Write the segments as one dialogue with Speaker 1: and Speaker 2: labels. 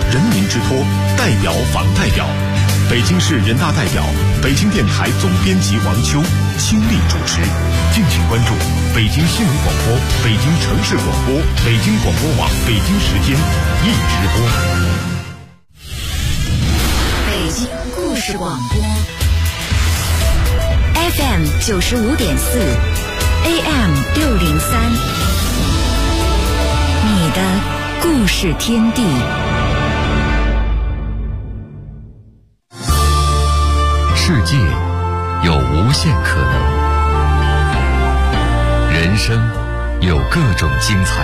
Speaker 1: 人民之托，代表访代表。北京市人大代表、北京电台总编辑王秋倾力主持。敬请关注北京新闻广播、北京城市广播、北京广播网北京时间一直播。
Speaker 2: 北京故事广播 FM 95.4 AM 603，你的故事天地。
Speaker 3: 世界有无限可能，人生有各种精彩，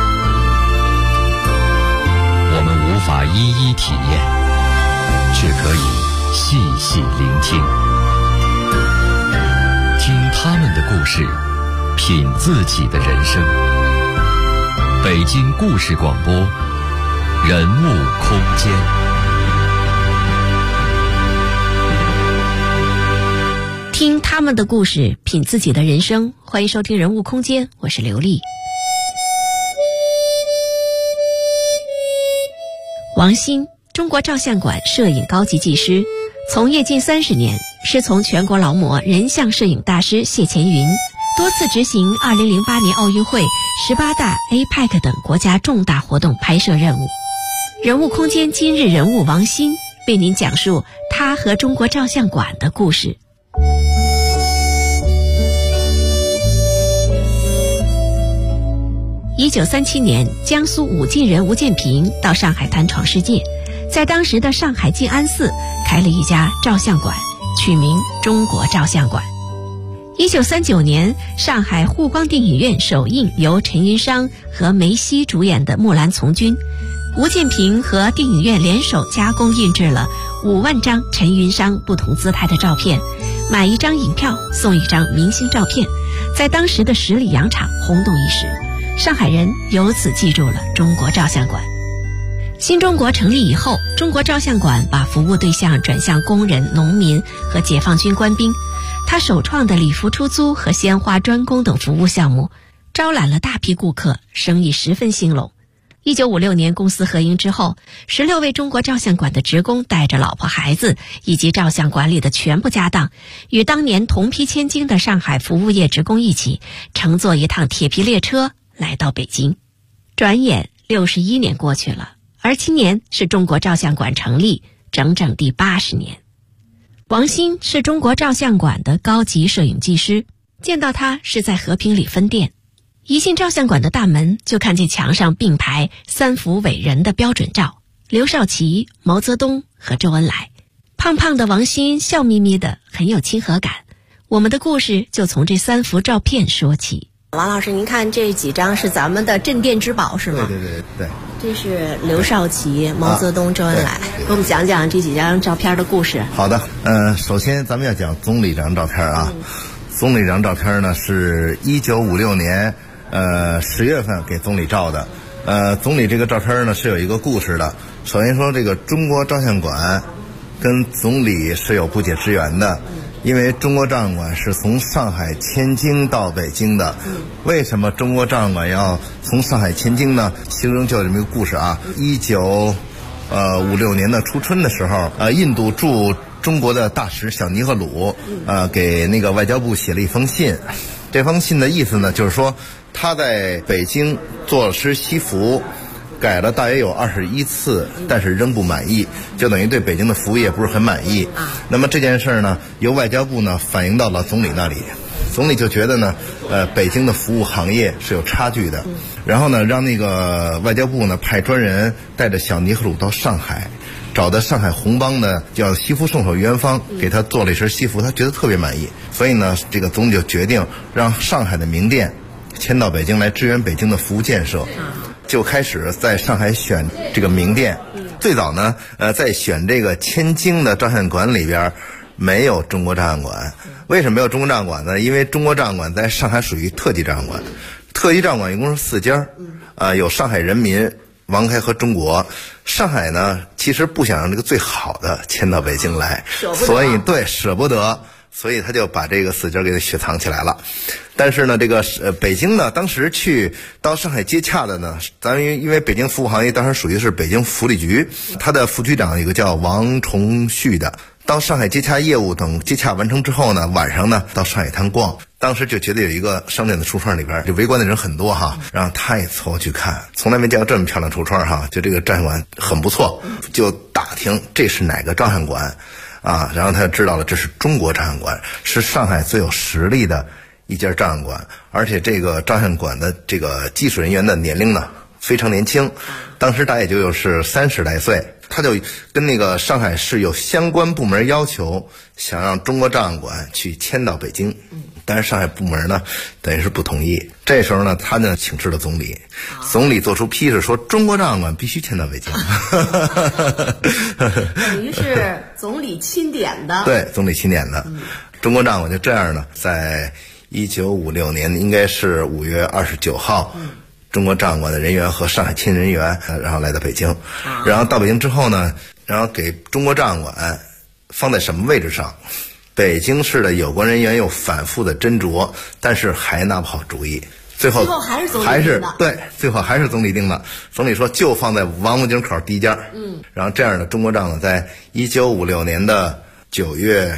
Speaker 3: 我们无法一一体验，却可以细细聆听，听他们的故事，品自己的人生。北京故事广播，人物空间。
Speaker 4: 听他们的故事，品自己的人生。欢迎收听人物空间，我是刘丽。王鑫，中国照相馆摄影高级技师，从业近30年，师从全国劳模人像摄影大师谢乾云，多次执行2008年奥运会、18大、APEC 等国家重大活动拍摄任务。人物空间今日人物王鑫为您讲述他和中国照相馆的故事。1937年，江苏武进人吴建平到上海滩闯世界，在当时的上海静安寺开了一家照相馆，取名中国照相馆。1939年，上海沪光电影院首映由陈云商和梅西主演的《木兰从军》，吴建平和电影院联手加工印制了5万张陈云商不同姿态的照片，买一张影票送一张明星照片，在当时的10里洋场轰动一时。上海人由此记住了中国照相馆。新中国成立以后，中国照相馆把服务对象转向工人、农民和解放军官兵。他首创的礼服出租和鲜花专供等服务项目，招揽了大批顾客，生意十分兴隆。1956年公私合营之后，16位中国照相馆的职工带着老婆孩子以及照相馆里的全部家当，与当年同批千金的上海服务业职工一起，乘坐一趟铁皮列车来到北京。转眼61年过去了，而今年是中国照相馆成立整整第80年。王鑫是中国照相馆的高级摄影技师，见到他是在和平里分店。一进照相馆的大门，就看见墙上并排3幅伟人的标准照，刘少奇、毛泽东和周恩来。胖胖的王鑫笑眯眯的，很有亲和感。我们的故事就从这3幅照片说起。王老师，您看这几张是咱们的镇店之宝是吗？
Speaker 5: 对。
Speaker 4: 这是刘少奇、毛泽东、周恩来，给我们讲讲这几张照片的故事。
Speaker 5: 好的，首先咱们要讲总理这张照片啊。总理这张照片呢是1956年10月份给总理照的。总理这个照片呢是有一个故事的。首先说这个中国照相馆跟总理是有不解之缘的。因为中国照相馆是从上海迁京到北京的，为什么中国照相馆要从上海迁京呢？其中就有这么一个故事啊。1956年的初春的时候，印度驻中国的大使小尼赫鲁给那个外交部写了一封信。这封信的意思呢，就是说他在北京做了身西服，改了大约有21次，但是仍不满意，就等于对北京的服务业不是很满意。那么这件事呢，由外交部呢反映到了总理那里，总理就觉得呢，北京的服务行业是有差距的，然后呢，让那个外交部呢派专人带着小尼赫鲁到上海，找的上海红帮的叫西服送手元芳，给他做了一身西服，他觉得特别满意，所以呢，这个总理就决定让上海的名店迁到北京来支援北京的服务建设。就开始在上海选这个名店。最早呢，在选这个迁京的照相馆里边，没有中国照相馆。为什么没有中国照相馆呢？因为中国照相馆在上海属于特级照相馆，特级照相馆一共是4家，有上海人民、王开和中国。上海呢，其实不想让这个最好的迁到北京来，所以对舍不得。 所以他就把这个死结给雪藏起来了。但是呢，这个北京呢，当时去到上海接洽的呢，咱因为北京服务行业当时属于是北京福利局，他的副局长一个叫王崇旭的，到上海接洽业务等接洽完成之后呢，晚上呢到上海滩逛，当时就觉得有一个商店的橱窗里边就围观的人很多哈，然后他也凑去看，从来没见过这么漂亮橱窗哈，就这个照相馆很不错，就打听这是哪个照相馆啊，然后他就知道了这是中国照相馆，是上海最有实力的一家照相馆，而且这个照相馆的这个技术人员的年龄呢非常年轻，当时大概也就是30来岁。他就跟那个上海市有相关部门要求，想让中国照相馆去迁到北京，但是上海部门呢等于是不同意。这时候呢，他呢请示了总理，总理做出批示说中国照相馆必须迁到北京。
Speaker 4: 等于是总理钦点的。
Speaker 5: 对，总理钦点的。中国照相馆就这样呢，在1956年应该是5月29号。中国照相馆的人员和上海迁人员，然后来到北京，然后到北京之后呢，然后给中国照相馆放在什么位置上？北京市的有关人员又反复的斟酌，但是还拿不好主意。最后
Speaker 4: 还是总理定的。
Speaker 5: 对，最后还是总理定的。总理说就放在王府井口第一家。然后这样的中国照呢，在1956年的9月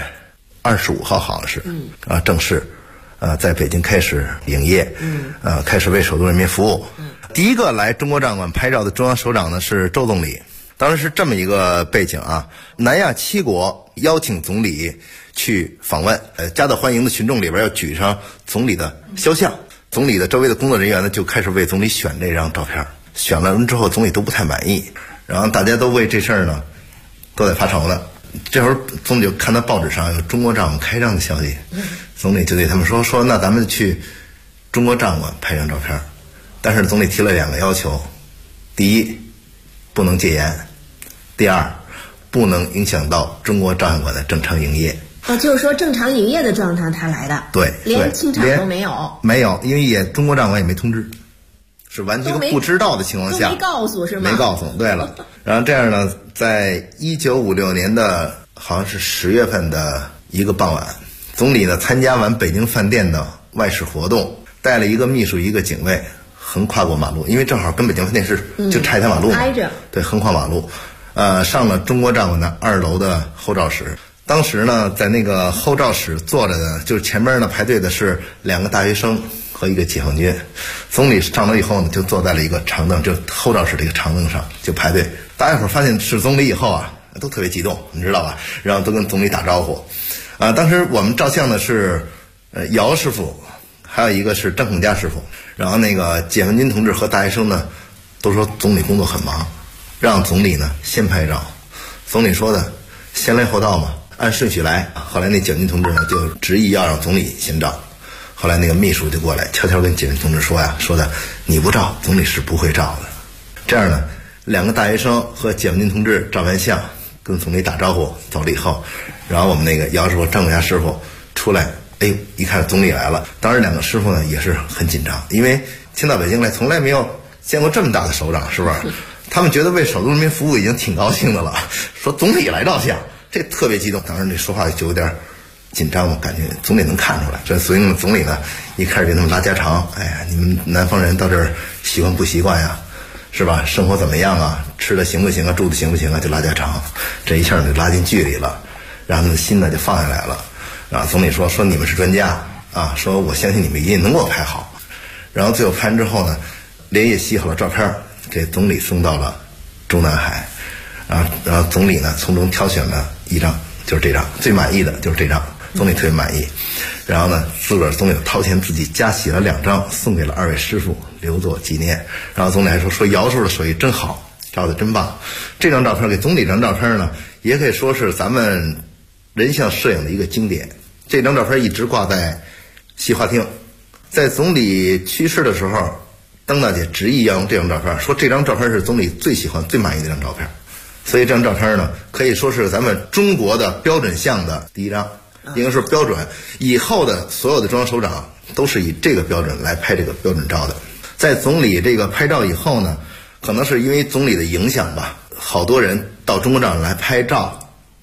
Speaker 5: 25号好像是正式。在北京开始营业，开始为首都人民服务。第一个来中国照相馆拍照的中央首长呢是周总理，当时是这么一个背景啊，南亚7国邀请总理去访问，夹道欢迎的群众里边要举上总理的肖像，总理的周围的工作人员呢就开始为总理选这张照片，选了之后总理都不太满意，然后大家都为这事儿呢都在发愁呢。这会儿总理就看到报纸上有中国照相馆开张的消息，总理就对他们说那咱们去中国照相馆拍张照片，但是总理提了2个要求，第一不能戒严，第二不能影响到中国照相馆的正常营业。
Speaker 4: 就是说正常营业的状态他来的。
Speaker 5: 对，
Speaker 4: 连清场都没有。
Speaker 5: 没有，因为中国照相馆也没通知，是完全不知道的情况下，
Speaker 4: 都没告诉是吗？
Speaker 5: 没告诉。对了，然后这样呢，在1956年的好像是10月份的一个傍晚，总理呢参加完北京饭店的外事活动，带了一个秘书一个警卫横跨过马路，因为正好跟北京饭店是就差一条马路嘛，
Speaker 4: 挨着。
Speaker 5: 对，横跨马路，上了中国照相馆的2楼的候照室。当时呢，在那个候照室坐着的，就是前面呢排队的是2个大学生和一个解放军。总理上楼以后呢，就坐在了一个长凳，就候照室的一个长凳上，就排队。大家伙发现是总理以后啊，都特别激动，你知道吧？然后都跟总理打招呼。当时我们照相的是姚师傅，还有一个是张孔家师傅。然后那个解放军同志和大学生呢，都说总理工作很忙，让总理呢先拍照。总理说的先来后到嘛，按顺序来。后来那解放军同志呢就执意要让总理先照。后来那个秘书就过来悄悄跟解放军同志说的你不照总理是不会照的。这样呢2个大学生和解放军同志照完相跟总理打招呼走了以后，然后我们那个姚师傅张孔家师傅出来，一看总理来了。当时2个师傅呢也是很紧张，因为迁到北京来从来没有见过这么大的首长，是不是？他们觉得为首都人民服务已经挺高兴的了，说总理来照相，这特别激动。当时那说话就有点紧张嘛，感觉总理能看出来。所以呢，总理呢一开始给他们拉家常，你们南方人到这儿习惯不习惯呀？是吧？生活怎么样啊？吃的行不行啊？住的行不行啊？就拉家常，这一下就拉近距离了，然后他们的心呢就放下来了。然后总理说你们是专家啊，说我相信你们一定能给我拍好。然后最后拍完之后呢，连夜洗好了照片，给总理送到了中南海。然后总理呢从中挑选了一张，就是这张，最满意的就是这张，总理特别满意。然后呢，总理掏钱自己加洗了2张，送给了2位师傅留作纪念。然后总理还说姚师傅的手艺真好，照得真棒。这张照片给总理这张照片呢，也可以说是咱们人像摄影的一个经典。这张照片一直挂在西花厅，在总理去世的时候，邓大姐执意要用这张照片，说这张照片是总理最喜欢最满意的一张照片。所以这张照片呢，可以说是咱们中国的标准相的第一张，应该说标准。以后的所有的中央首长都是以这个标准来拍这个标准照的。在总理这个拍照以后呢，可能是因为总理的影响吧，好多人到中国照相来拍照，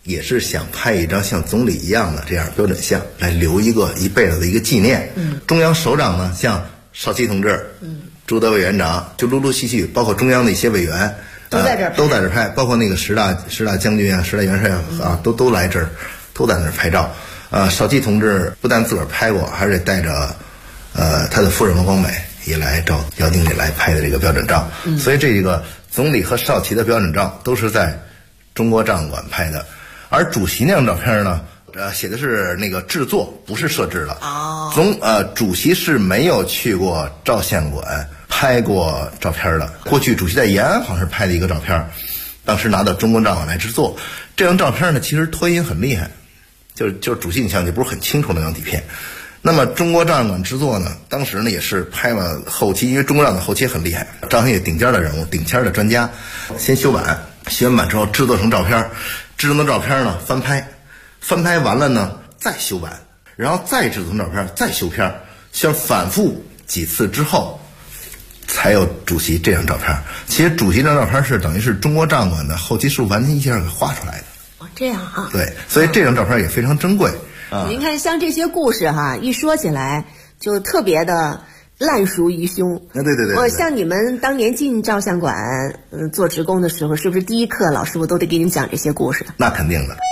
Speaker 5: 也是想拍一张像总理一样的这样标准像，来留一个一辈子的一个纪念。中央首长呢，像少奇同志，朱德委员长，就陆陆续续，包括中央的一些委员都在这儿拍，包括那个十大将军啊、十大元帅啊，都来这儿，都在那儿拍照。少奇同志不但自个儿拍过，还是带着他的夫人王光美也来找姚经理来拍的这个标准照。所以这个总理和少奇的标准照都是在中国照相馆拍的。而主席那张照片呢，写的是那个制作，不是设置的。主席是没有去过照相馆拍过照片的。过去主席在延安好像是拍的一个照片，当时拿到中国照相馆来制作。这张照片呢，其实拖音很厉害，就是主席影像就不是很清楚那张底片。那么中国照相馆制作呢，当时呢也是拍了后期，因为中国照相的后期很厉害，照相业顶尖的人物、顶尖的专家，先修版，修完版之后制作成照片，制成的照片呢翻拍完了呢再修版，然后再制作成照片，再修片，像反复几次之后，才有主席这张照片。其实主席这张照片是等于是中国照相馆的后期师傅完全一下给画出来的。
Speaker 4: 这样啊。
Speaker 5: 对，所以这张照片也非常珍贵。
Speaker 4: 您看，像这些故事哈，一说起来就特别的烂熟于胸。
Speaker 5: 对。
Speaker 4: 我像你们当年进照相馆做职工的时候，是不是第一课老师傅都得给你们讲这些故事？
Speaker 5: 那肯定的。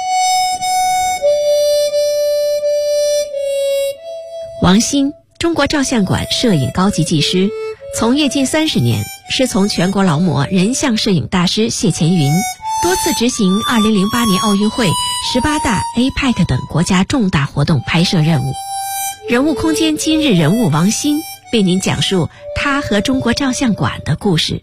Speaker 4: 王鑫，中国照相馆摄影高级技师，从业近30年，师从全国劳模人像摄影大师谢乾云，多次执行2008年奥运会、18大、APEC 等国家重大活动拍摄任务。人物空间今日人物王鑫为您讲述他和中国照相馆的故事。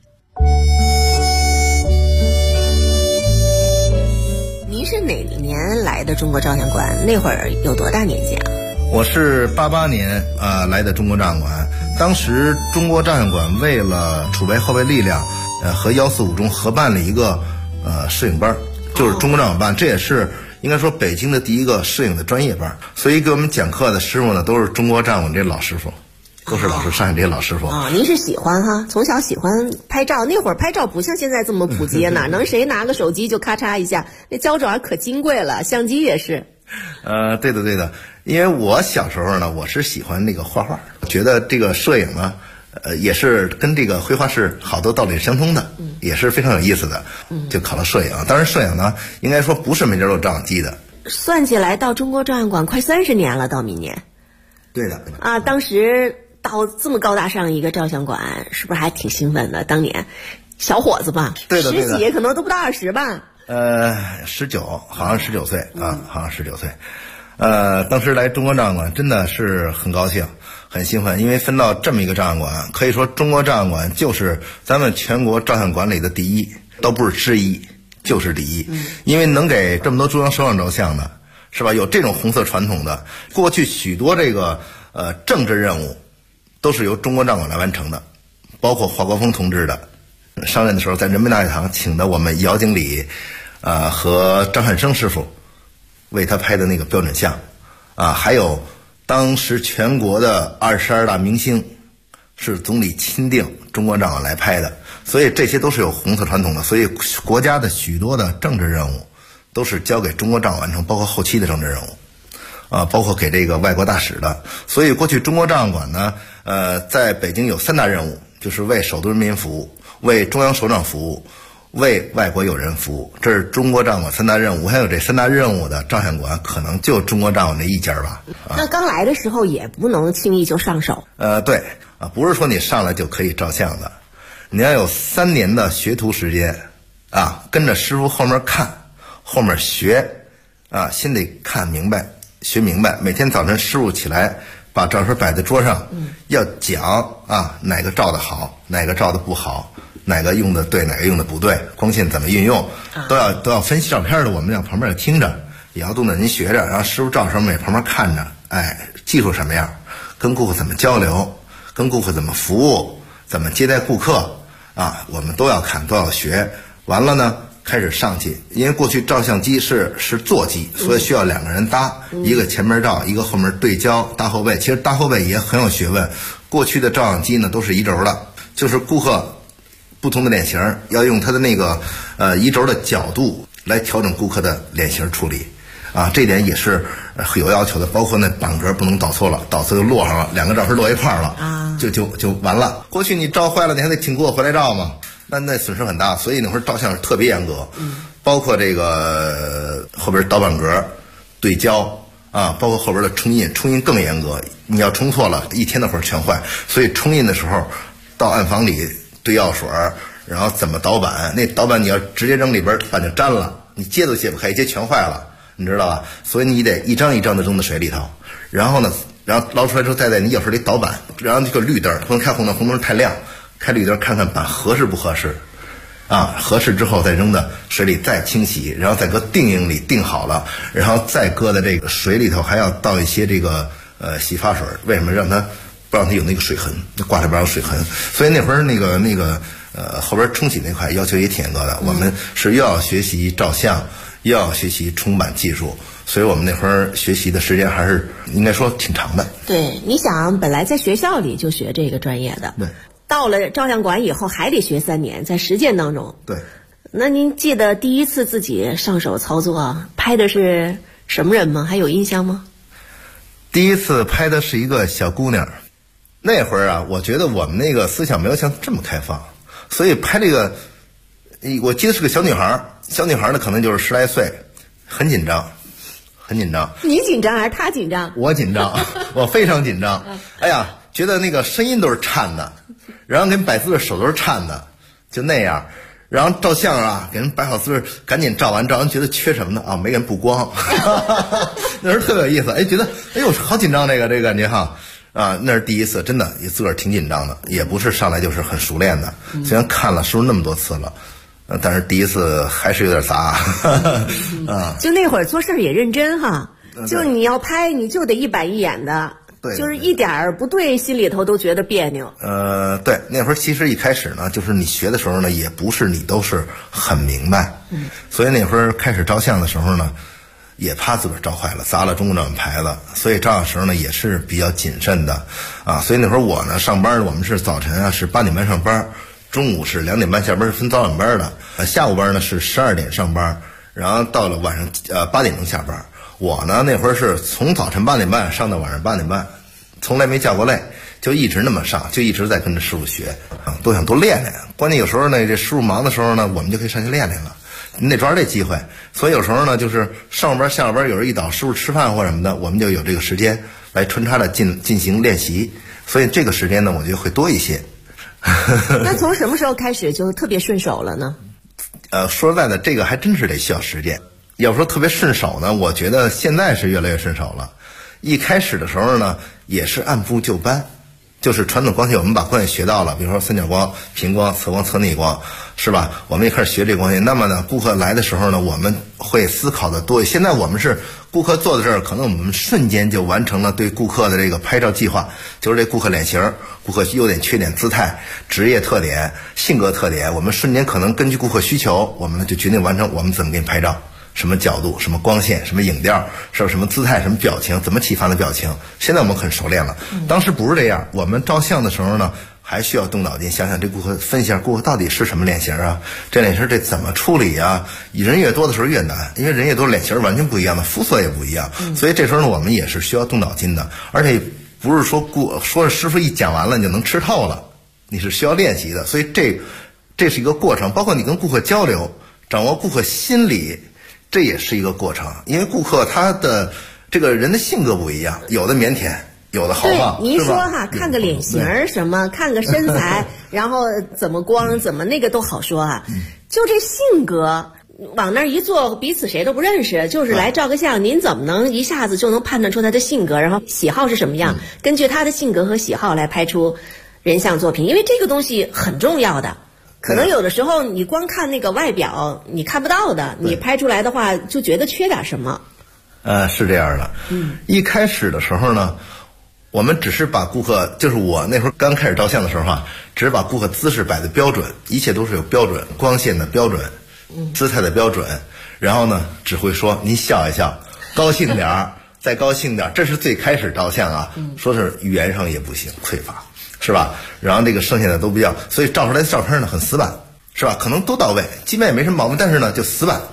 Speaker 4: 您是哪年来的中国照相馆？那会儿有多大年纪啊？
Speaker 5: 我是88年来的中国照相馆。当时中国照相馆为了储备后备力量，和145中合办了一个摄影班，就是中国照相班。这也是应该说北京的第一个摄影的专业班。所以给我们讲课的师傅呢，都是中国照相馆这老师傅，都是上海这些老师傅。
Speaker 4: 您是喜欢哈，从小喜欢拍照。那会儿拍照不像现在这么普及，哪能谁拿个手机就咔嚓一下？那胶卷可金贵了，相机也是。
Speaker 5: 对的，因为我小时候呢，我是喜欢那个画画，觉得这个摄影呢，也是跟这个绘画是好多道理相通的，也是非常有意思的，就考了摄影。当然，摄影呢，应该说不是每家都有照相机的。
Speaker 4: 算起来，到中国照相馆快30年了，到明年。
Speaker 5: 对的
Speaker 4: 啊，当时到这么高大上一个照相馆，是不是还挺兴奋的？当年小伙子吧，
Speaker 5: 对的
Speaker 4: 10几可能都不到20吧。
Speaker 5: 19，好像19岁啊，好像19岁。当时来中国照相馆真的是很高兴、很兴奋，因为分到这么一个照相馆，可以说中国照相馆就是咱们全国照相馆里的第一，都不是之一，就是第一。因为能给这么多中央首长照相的，是吧？有这种红色传统的，过去许多这个政治任务都是由中国照相馆来完成的，包括华国锋同志的上任的时候，在人民大会堂请的我们姚经理和张汉生师傅为他拍的那个标准像还有当时全国的22大明星是总理钦定中国照相馆来拍的，所以这些都是有红色传统的。所以国家的许多的政治任务都是交给中国照相完成，包括后期的政治任务包括给这个外国大使的。所以过去中国照相馆呢在北京有3大任务，就是为首都人民服务，为中央首长服务，为外国友人服务。这是中国照相馆3大任务。还有这3大任务的照相馆可能就中国照相馆这一家吧。
Speaker 4: 那刚来的时候也不能轻易就上手。
Speaker 5: 对不是说你上来就可以照相的，你要有3年的学徒时间跟着师傅后面看，后面学先得看明白学明白。每天早晨师傅起来把照片摆在桌上，要讲哪个照的好，哪个照的不好，哪个用的对，哪个用的不对，光线怎么运用，都要分析照片的。我们在旁边听着，也要动着您学着，然后师傅照什么也旁边看着，技术什么样，跟顾客怎么交流，跟顾客怎么服务，怎么接待顾客我们都要看，都要学。完了呢开始上去，因为过去照相机是座机，所以需要2个人搭，一个前面照，一个后面对焦搭后背。其实搭后背也很有学问。过去的照相机呢都是移轴的，就是顾客不同的脸型要用它的那个移轴的角度来调整顾客的脸型处理。这点也是有要求的，包括那板格不能倒错了，倒错就落上了，2个照片落一块了，就完了。过去你照坏了，你还得请顾客回来照嘛，那损失很大，所以那会儿照相是特别严格，包括这个后边倒板格、对焦包括后边的冲印更严格，你要冲错了，1天的活全坏。所以冲印的时候到暗房里兑药水，然后怎么倒板，那倒板你要直接扔里边，板就粘了，你接都接不开，一接全坏了。你知道吧？所以你得一张一张的扔到水里头，然后捞出来之后再在你药水里倒板，然后这个绿灯不能开红灯，红灯太亮，开绿灯看看板合适不合适，合适之后再扔到水里再清洗，然后再搁定影里定好了，然后再搁在这个水里头还要倒一些这个洗发水，为什么不让它有那个水痕，挂上边有水痕？所以那会儿那个后边冲洗那块要求也挺严格的，我们是又要学习照相。又要学习冲板技术，所以我们那会儿学习的时间还是应该说挺长的。
Speaker 4: 对，你想本来在学校里就学这个专业的，
Speaker 5: 对，
Speaker 4: 到了照相馆以后还得学3年，在实践当中。
Speaker 5: 对。
Speaker 4: 那您记得第一次自己上手操作拍的是什么人吗？还有印象吗？
Speaker 5: 第一次拍的是一个小姑娘，那会儿我觉得我们那个思想没有像这么开放，所以拍这个，我记得是个小女孩。小女孩呢，可能就是10来岁，很紧张。
Speaker 4: 你紧张还是她紧张？
Speaker 5: 我紧张，我非常紧张。哎呀，觉得那个声音都是颤的，然后给人摆姿势手都是颤的，就那样。然后照相给人摆好姿势，赶紧照完觉得缺什么呢？没给人补光，那时候特别有意思。觉得好紧张这个感觉哈。那是第一次，真的也自个儿挺紧张的，也不是上来就是很熟练的。虽然看了书那么多次了。但是第一次还是有点杂
Speaker 4: 就那会儿做事也认真哈，就你要拍你就得一板一眼的，
Speaker 5: 对，
Speaker 4: 就是一点不对心里头都觉得别扭。
Speaker 5: 对，那会儿其实一开始呢，就是你学的时候呢，也不是你都是很明白，所以那会儿开始照相的时候呢，也怕自个儿照坏了，砸了中国照相牌子，所以照相时候呢也是比较谨慎的所以那会儿我呢上班，我们是早晨是8点半上班。中午是2点半下班，是分早晚班的。下午班呢是12点上班，然后到了晚上8点钟下班。我呢那会儿是从早晨8点半上到晚上8点半，从来没叫过累，就一直那么上，就一直在跟着师傅学都想多练练。关键有时候呢，这师傅忙的时候呢，我们就可以上去练练了。你得抓住这机会，所以有时候呢，就是上班下了班，有人一倒师傅吃饭或什么的，我们就有这个时间来穿插的进行练习。所以这个时间呢，我觉得会多一些。
Speaker 4: 那从什么时候开始就特别顺手了呢？
Speaker 5: 说实在的，这个还真是得需要时间。要说特别顺手呢，我觉得现在是越来越顺手了。一开始的时候呢，也是按部就班，就是传统光线我们把光线学到了，比如说三角光、平光、侧光、侧逆光，是吧？我们也开始学这光线。那么呢，顾客来的时候呢，我们会思考的多。现在我们是顾客坐在这儿，可能我们瞬间就完成了对顾客的这个拍照计划，就是这顾客脸型、顾客优点、缺点、姿态、职业特点、性格特点，我们瞬间可能根据顾客需求，我们呢就决定完成我们怎么给你拍照，什么角度、什么光线、什么影调、什么姿态、什么表情，怎么启发的表情。现在我们很熟练了，当时不是这样。我们照相的时候呢，还需要动脑筋想想这顾客，分析一下顾客到底是什么脸型啊，这脸型这怎么处理啊？人越多的时候越难，因为人越多脸型完全不一样的，肤色也不一样，所以这时候呢我们也是需要动脑筋的。而且不是说师傅一讲完了你就能吃透了，你是需要练习的。所以这是一个过程，包括你跟顾客交流，掌握顾客心理，这也是一个过程。因为顾客他的这个人的性格不一样，有的腼腆，有的豪放。
Speaker 4: 对，您说哈，看个脸型什么，看个身材，然后怎么光怎么那个都好说啊。就这性格往那儿一坐，彼此谁都不认识，就是来照个相，您怎么能一下子就能判断出他的性格，然后喜好是什么样，根据他的性格和喜好来拍出人像作品？因为这个东西很重要的。可能有的时候你光看那个外表你看不到的，你拍出来的话就觉得缺点什么。
Speaker 5: 是这样的。一开始的时候呢，我们只是把顾客，就是我那会儿刚开始照相的时候只是把顾客姿势摆的标准，一切都是有标准，光线的标准，姿态的标准，然后呢只会说您笑一笑，高兴点儿，再高兴点儿，这是最开始照相说是语言上也不行，匮乏，是吧？然后这个剩下的都不要，所以照出来的照片呢很死板，是吧？可能都到位，基本也没什么毛病，但是呢就死板，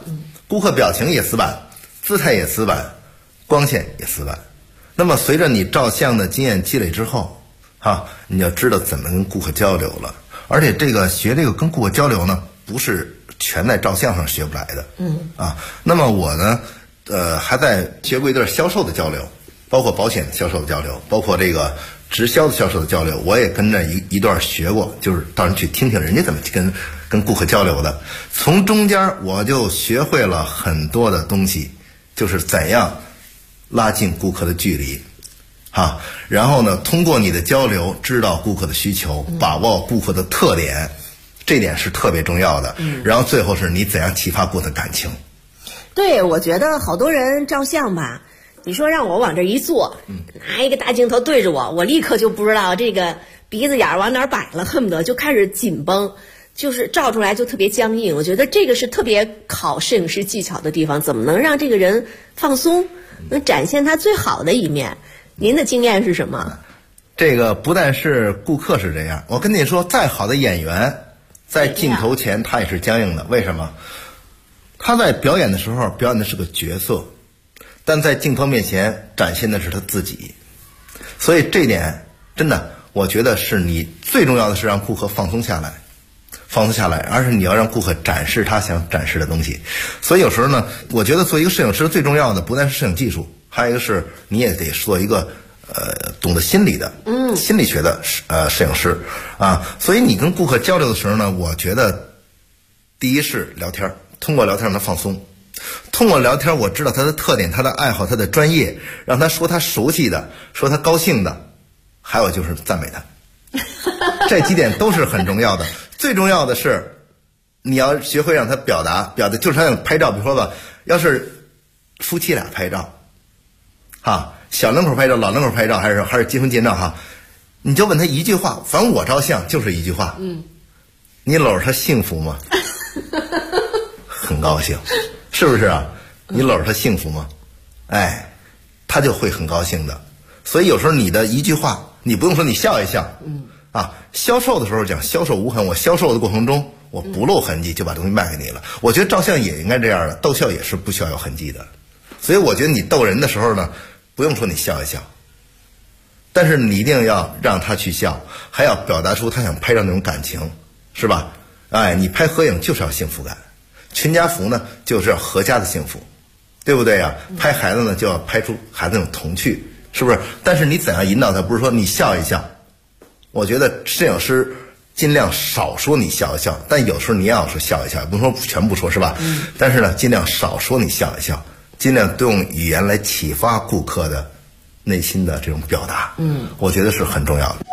Speaker 5: 顾客表情也死板，姿态也死板，光线也死板。那么随着你照相的经验积累之后，你要知道怎么跟顾客交流了。而且学这个跟顾客交流呢，不是全在照相上学不来的。那么我呢，还在学过一段销售的交流，包括保险销售的交流，包括这个直销的销售的交流，我也跟着一段学过，就是到人去听听人家怎么跟顾客交流的。从中间我就学会了很多的东西，就是怎样拉近顾客的距离，然后呢，通过你的交流知道顾客的需求，把握顾客的特点，这点是特别重要的。然后最后是你怎样启发顾客的感情。
Speaker 4: 对，我觉得好多人照相吧，你说让我往这一坐，拿一个大镜头对着我立刻就不知道这个鼻子眼往哪儿摆了，恨不得就开始紧绷，就是照出来就特别僵硬。我觉得这个是特别考摄影师技巧的地方，怎么能让这个人放松，能展现他最好的一面。您的经验是什么？
Speaker 5: 这个不但是顾客是这样，我跟你说，再好的演员在镜头前他也是僵硬的。为什么？他在表演的时候表演的是个角色，但在镜头面前展现的是他自己。所以这点真的我觉得是你最重要的是让顾客放松下来，而是你要让顾客展示他想展示的东西。所以有时候呢，我觉得做一个摄影师最重要的不但是摄影技术，还有一个是你也得做一个懂得心理的心理学的摄影师所以你跟顾客交流的时候呢，我觉得第一是聊天，通过聊天让他放松，通过聊天我知道他的特点，他的爱好，他的专业，让他说他熟悉的，说他高兴的，还有就是赞美他这几点都是很重要的。最重要的是你要学会让他表达，就是他想拍照，比如说吧，要是夫妻俩拍照小两口拍照，老两口拍照，还是结婚见证你就问他一句话，反正我照相就是一句话，你搂着他幸福吗？很高兴，是不是啊？你搂着他幸福吗？他就会很高兴的。所以有时候你的一句话，你不用说，你笑一笑，销售的时候讲销售无痕，我销售的过程中我不露痕迹就把东西卖给你了。我觉得照相也应该这样的，逗笑也是不需要有痕迹的。所以我觉得你逗人的时候呢，不用说你笑一笑，但是你一定要让他去笑，还要表达出他想拍照那种感情，是吧？你拍合影就是要幸福感，全家福呢就是要合家的幸福，对不对呀？拍孩子呢就要拍出孩子那种童趣，是不是？但是你怎样引导他，不是说你笑一笑。我觉得摄影师尽量少说你笑一笑，但有时候你也要说笑一笑，不能说全部说，是吧？但是呢，尽量少说你笑一笑，尽量多用语言来启发顾客的内心的这种表达。我觉得是很重要的。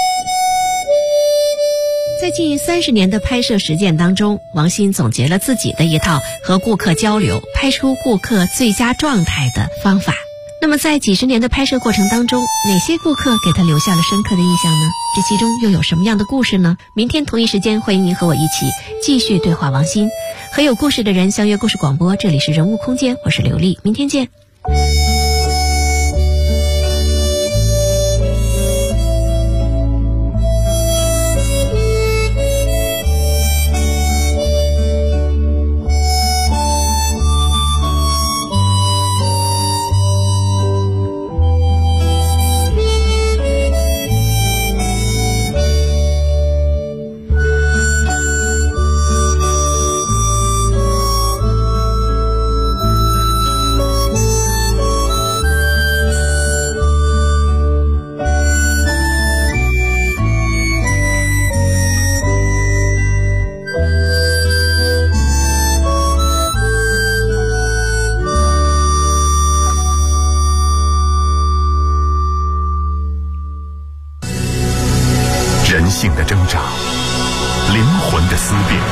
Speaker 4: 在近30年的拍摄实践当中，王鑫总结了自己的一套和顾客交流、拍出顾客最佳状态的方法。那么在几十年的拍摄过程当中，哪些顾客给他留下了深刻的印象呢？这其中又有什么样的故事呢？明天同一时间，欢迎您和我一起继续对话王鑫，和有故事的人相约故事广播。这里是人物空间，我是刘丽，明天见。
Speaker 1: 性的挣扎，灵魂的思辨，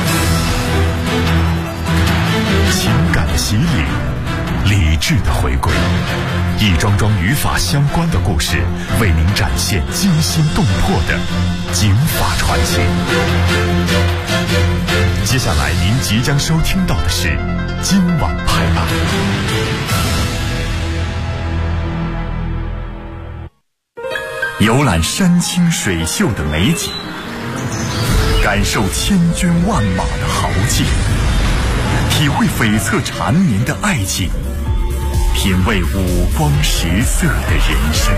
Speaker 1: 情感的洗礼，理智的回归，一桩桩与法相关的故事，为您展现惊心动魄的警法传奇。接下来您即将收听到的是今晚拍案。游览山清水秀的美景，感受千军万马的豪气， 体会悱恻缠绵的爱情，品味五光十色的人生。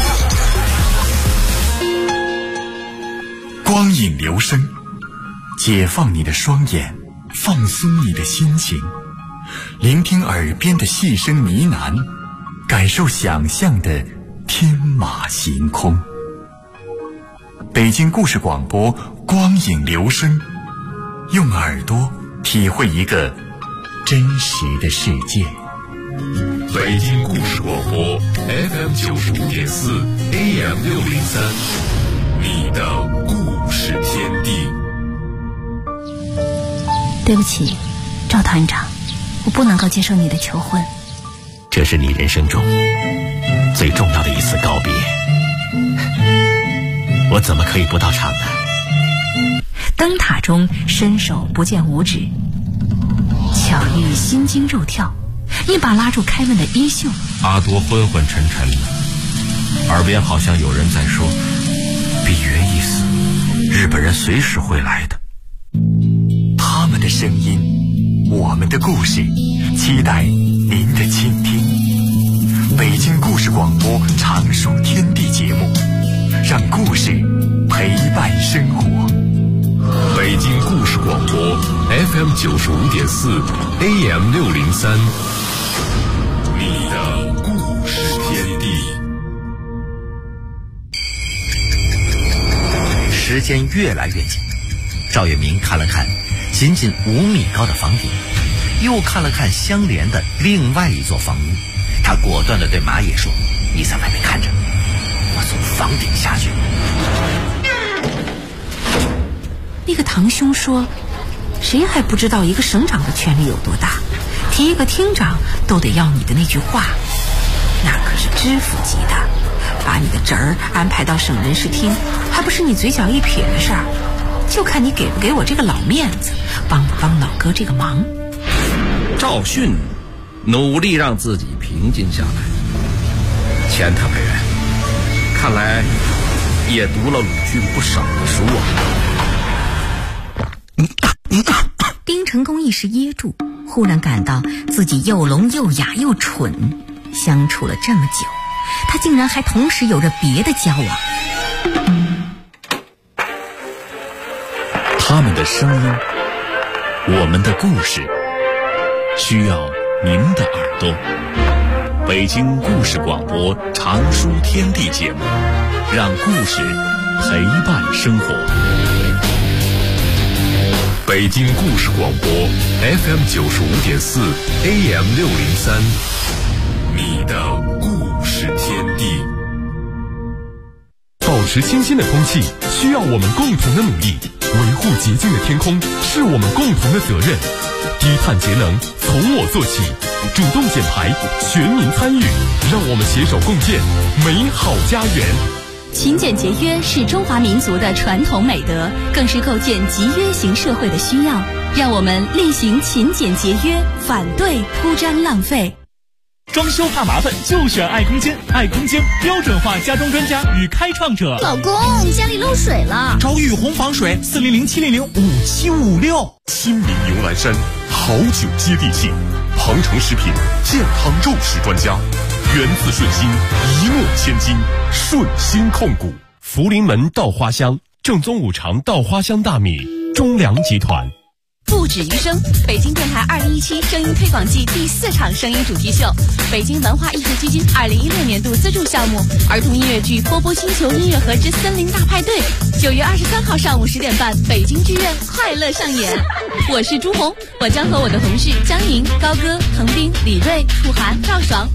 Speaker 1: 光影留声，解放你的双眼，放松你的心情，聆听耳边的细声呢喃，感受想象的天马行空。北京故事广播，光影留声，用耳朵体会一个真实的世界。
Speaker 3: 北京故事广播 FM 95.4 AM 603，你的故事天地。
Speaker 6: 对不起，赵团长，我不能够接受你的求婚。
Speaker 7: 这是你人生中最重要的一次告别，我怎么可以不到场呢？
Speaker 6: 灯塔中伸手不见五指，巧遇心惊肉跳，一把拉住开门的衣袖。
Speaker 3: 阿多昏昏沉沉的，耳边好像有人在说：比约一死，日本人随时会来的。
Speaker 1: 他们的声音，我们的故事，期待您的倾听。北京故事广播常书天地节目，让故事陪伴生活。
Speaker 3: 北京故事广播 FM 95.4 AM 603，你的故事天地。
Speaker 7: 时间越来越近，赵月明看了看仅仅5米高的房顶，又看了看相连的另外一座房屋，他果断地对马野说：你在外面看着，我从房顶下去。
Speaker 6: 那个堂兄说，谁还不知道一个省长的权力有多大，提一个厅长都得要你的那句话，那可是知府级的，把你的侄儿安排到省人事厅，还不是你嘴角一撇的事儿，就看你给不给我这个老面子，帮不帮老哥这个忙。
Speaker 8: 赵迅努力让自己平静下来，钱他委员看来也读了鲁迅不少的书啊。
Speaker 2: 丁成功一时噎住，忽然感到自己又聋又哑又蠢，相处了这么久，他竟然还同时有着别的交往。
Speaker 1: 他们的声音，我们的故事，需要您的耳朵。北京故事广播常书天地节目，让故事陪伴生活。
Speaker 3: 北京故事广播 FM 95.4 AM 603，你的故事天地。
Speaker 9: 保持清新的空气需要我们共同的努力，维护洁净的天空是我们共同的责任。低碳节能从我做起，主动减排，全民参与，让我们携手共建美好家园。
Speaker 10: 勤俭节约是中华民族的传统美德，更是构建集约型社会的需要。让我们厉行勤俭节约，反对铺张浪费。
Speaker 11: 装修怕麻烦就选爱空间，爱空间标准化家装专家与开创者。
Speaker 12: 老公，家里漏水了，
Speaker 11: 找雨虹防水，400-700-5756。
Speaker 1: 亲民牛栏山，好酒接地气，鹏城食品健康肉食专家，源自顺心，一诺千金，顺心控股。
Speaker 9: 福临门稻花香，正宗五常稻花香大米，中粮集团。
Speaker 10: 不止于声，北京电台2017声音推广季第4场声音主题秀，北京文化艺术基金2016年度资助项目儿童音乐剧《波波星球音乐盒之森林大派对》，9月23号上午10点半，北京剧院快乐上演。我是朱红，我将和我的同事江莹、高歌、滕斌、李锐、楚涵、赵爽